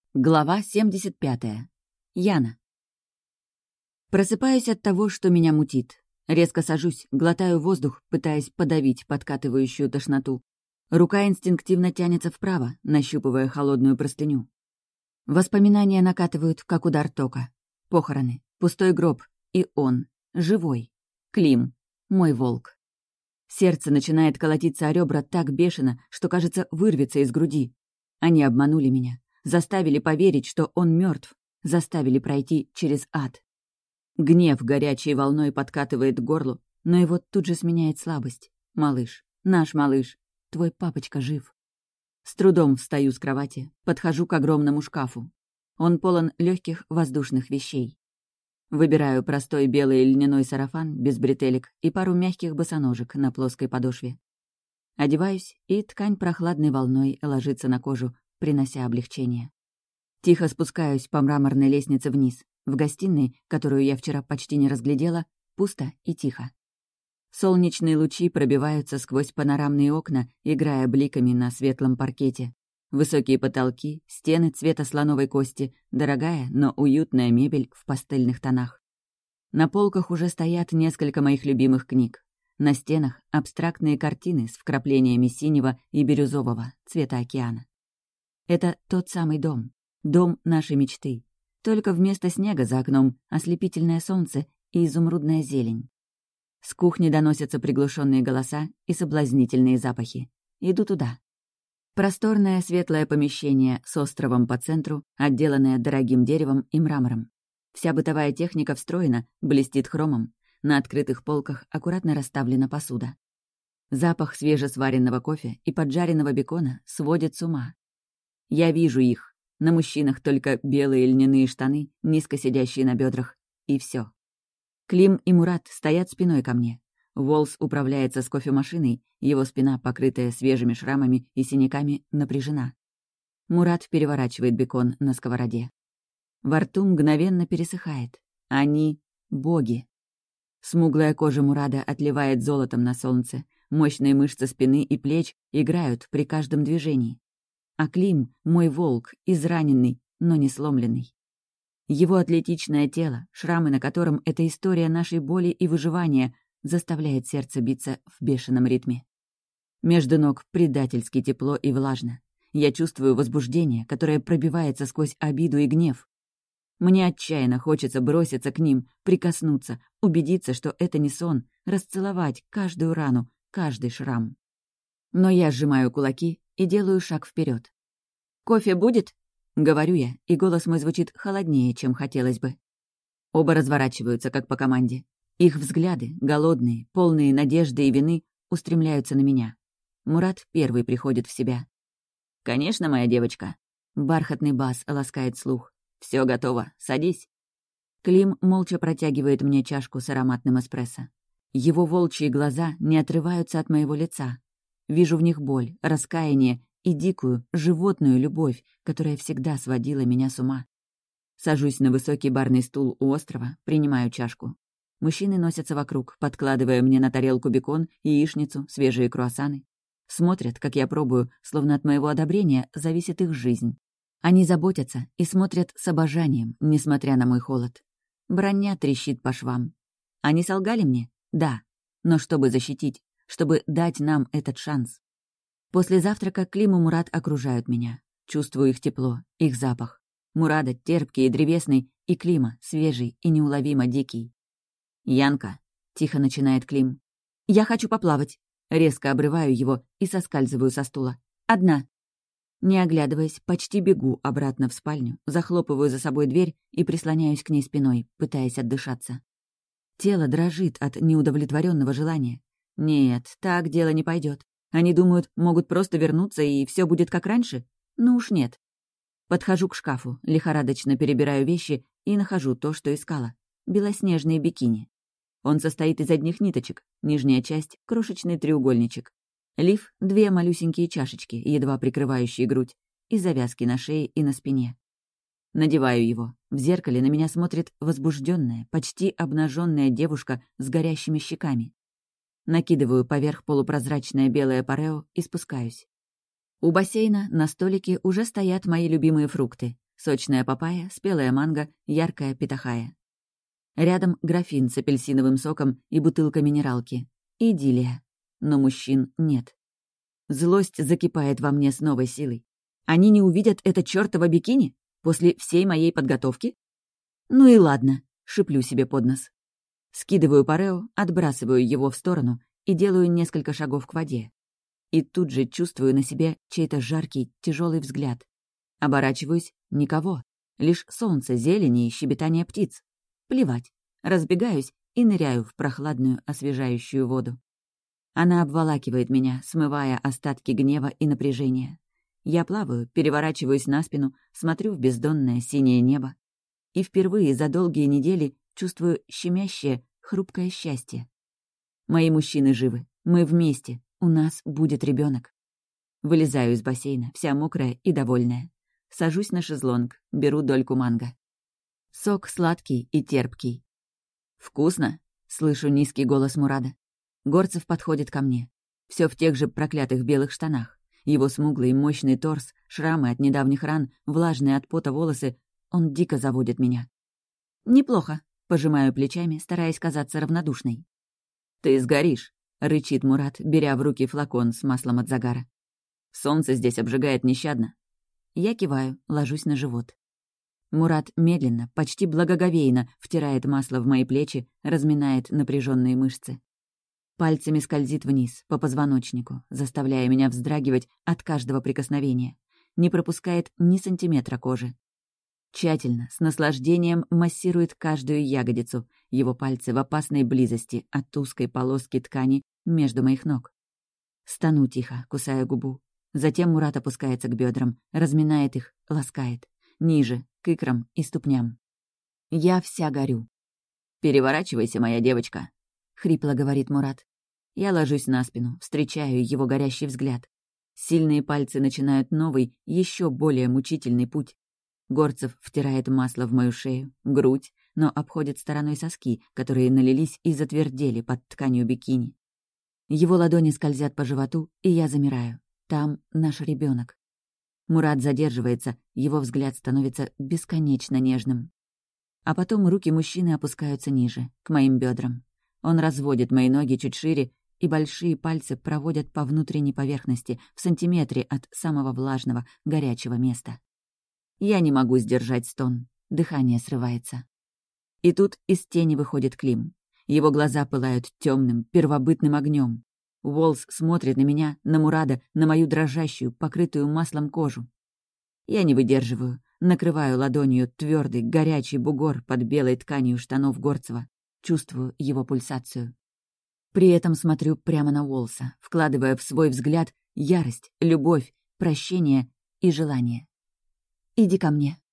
Глава 75. Яна. Просыпаюсь от того, что меня мутит. Резко сажусь, глотаю воздух, пытаясь подавить подкатывающую тошноту. Рука инстинктивно тянется вправо, нащупывая холодную простыню. Воспоминания накатывают, как удар тока. Похороны, пустой гроб и он, живой. Клим, мой волк. Сердце начинает колотиться о ребра так бешено, что, кажется, вырвется из груди. Они обманули меня. Заставили поверить, что он мертв, заставили пройти через ад. Гнев горячей волной подкатывает к горлу, но его тут же сменяет слабость. «Малыш, наш малыш, твой папочка жив». С трудом встаю с кровати, подхожу к огромному шкафу. Он полон легких воздушных вещей. Выбираю простой белый льняной сарафан без бретелек и пару мягких босоножек на плоской подошве. Одеваюсь, и ткань прохладной волной ложится на кожу, принося облегчение. Тихо спускаюсь по мраморной лестнице вниз. В гостиной, которую я вчера почти не разглядела, пусто и тихо. Солнечные лучи пробиваются сквозь панорамные окна, играя бликами на светлом паркете. Высокие потолки, стены цвета слоновой кости, дорогая, но уютная мебель в пастельных тонах. На полках уже стоят несколько моих любимых книг. На стенах абстрактные картины с вкраплениями синего и бирюзового цвета океана. Это тот самый дом. Дом нашей мечты. Только вместо снега за окном ослепительное солнце и изумрудная зелень. С кухни доносятся приглушенные голоса и соблазнительные запахи. Иду туда. Просторное светлое помещение с островом по центру, отделанное дорогим деревом и мрамором. Вся бытовая техника встроена, блестит хромом. На открытых полках аккуратно расставлена посуда. Запах свежесваренного кофе и поджаренного бекона сводит с ума. Я вижу их. На мужчинах только белые льняные штаны, низко сидящие на бедрах. И все. Клим и Мурат стоят спиной ко мне. Волс управляется с кофемашиной, его спина, покрытая свежими шрамами и синяками, напряжена. Мурат переворачивает бекон на сковороде. Во рту мгновенно пересыхает. Они — боги. Смуглая кожа Мурада отливает золотом на солнце. Мощные мышцы спины и плеч играют при каждом движении. А Клим — мой волк, израненный, но не сломленный. Его атлетичное тело, шрамы на котором — это история нашей боли и выживания, заставляет сердце биться в бешеном ритме. Между ног предательски тепло и влажно. Я чувствую возбуждение, которое пробивается сквозь обиду и гнев. Мне отчаянно хочется броситься к ним, прикоснуться, убедиться, что это не сон, расцеловать каждую рану, каждый шрам. Но я сжимаю кулаки и делаю шаг вперед. «Кофе будет?» — говорю я, и голос мой звучит холоднее, чем хотелось бы. Оба разворачиваются, как по команде. Их взгляды, голодные, полные надежды и вины, устремляются на меня. Мурат первый приходит в себя. «Конечно, моя девочка». Бархатный бас ласкает слух. «Всё готово, садись». Клим молча протягивает мне чашку с ароматным эспрессо. Его волчьи глаза не отрываются от моего лица. Вижу в них боль, раскаяние и дикую, животную любовь, которая всегда сводила меня с ума. Сажусь на высокий барный стул у острова, принимаю чашку. Мужчины носятся вокруг, подкладывая мне на тарелку бекон, яичницу, свежие круассаны. Смотрят, как я пробую, словно от моего одобрения зависит их жизнь. Они заботятся и смотрят с обожанием, несмотря на мой холод. Броня трещит по швам. Они солгали мне? Да. Но чтобы защитить, чтобы дать нам этот шанс. После завтрака Клим и Мурат окружают меня. Чувствую их тепло, их запах. Мурада терпкий и древесный, и Клима свежий и неуловимо дикий. «Янка», — тихо начинает Клим. «Я хочу поплавать». Резко обрываю его и соскальзываю со стула. «Одна». Не оглядываясь, почти бегу обратно в спальню, захлопываю за собой дверь и прислоняюсь к ней спиной, пытаясь отдышаться. Тело дрожит от неудовлетворенного желания. Нет, так дело не пойдет. Они думают, могут просто вернуться, и все будет как раньше? Ну уж нет. Подхожу к шкафу, лихорадочно перебираю вещи и нахожу то, что искала. Белоснежные бикини. Он состоит из одних ниточек, нижняя часть — крошечный треугольничек. Лиф — 2 малюсенькие чашечки, едва прикрывающие грудь, и завязки на шее и на спине. Надеваю его. В зеркале на меня смотрит возбужденная, почти обнаженная девушка с горящими щеками. Накидываю поверх полупрозрачное белое парео и спускаюсь. У бассейна на столике уже стоят мои любимые фрукты. Сочная папайя, спелая манго, яркая питахая. Рядом графин с апельсиновым соком и бутылка минералки. Идиллия. Но мужчин нет. Злость закипает во мне с новой силой. Они не увидят это чёртово бикини? После всей моей подготовки? Ну и ладно, шиплю себе под нос. Скидываю парео, отбрасываю его в сторону и делаю несколько шагов к воде. И тут же чувствую на себе чей-то жаркий, тяжелый взгляд. Оборачиваюсь — никого. Лишь солнце, зелени и щебетание птиц. Плевать. Разбегаюсь и ныряю в прохладную, освежающую воду. Она обволакивает меня, смывая остатки гнева и напряжения. Я плаваю, переворачиваюсь на спину, смотрю в бездонное синее небо. И впервые за долгие недели чувствую щемящее, хрупкое счастье. Мои мужчины живы, мы вместе, у нас будет ребенок. Вылезаю из бассейна, вся мокрая и довольная. Сажусь на шезлонг, беру дольку манго. Сок сладкий и терпкий. «Вкусно?» — слышу низкий голос Мурада. Горцев подходит ко мне. Все в тех же проклятых белых штанах. Его смуглый мощный торс, шрамы от недавних ран, влажные от пота волосы. Он дико заводит меня. «Неплохо», — пожимаю плечами, стараясь казаться равнодушной. «Ты сгоришь», — рычит Мурат, беря в руки флакон с маслом от загара. «Солнце здесь обжигает нещадно». Я киваю, ложусь на живот. Мурат медленно, почти благоговейно втирает масло в мои плечи, разминает напряженные мышцы. Пальцами скользит вниз, по позвоночнику, заставляя меня вздрагивать от каждого прикосновения. Не пропускает ни сантиметра кожи. Тщательно, с наслаждением массирует каждую ягодицу, его пальцы в опасной близости от узкой полоски ткани между моих ног. Стану тихо, кусая губу. Затем Мурат опускается к бедрам, разминает их, ласкает. Ниже, к икрам и ступням. Я вся горю. «Переворачивайся, моя девочка», — хрипло говорит Мурат. Я ложусь на спину, встречаю его горящий взгляд. Сильные пальцы начинают новый, еще более мучительный путь. Горцев втирает масло в мою шею, грудь, но обходит стороной соски, которые налились и затвердели под тканью бикини. Его ладони скользят по животу, и я замираю. Там наш ребенок. Мурат задерживается, его взгляд становится бесконечно нежным. А потом руки мужчины опускаются ниже, к моим бедрам. Он разводит мои ноги чуть шире, и большие пальцы проводят по внутренней поверхности в сантиметре от самого влажного, горячего места. Я не могу сдержать стон, дыхание срывается. И тут из тени выходит Клим. Его глаза пылают темным, первобытным огнем. Уолс смотрит на меня, на Мурада, на мою дрожащую, покрытую маслом кожу. Я не выдерживаю, накрываю ладонью твердый, горячий бугор под белой тканью штанов Горцева, чувствую его пульсацию. При этом смотрю прямо на Уолса, вкладывая в свой взгляд ярость, любовь, прощение и желание. «Иди ко мне»,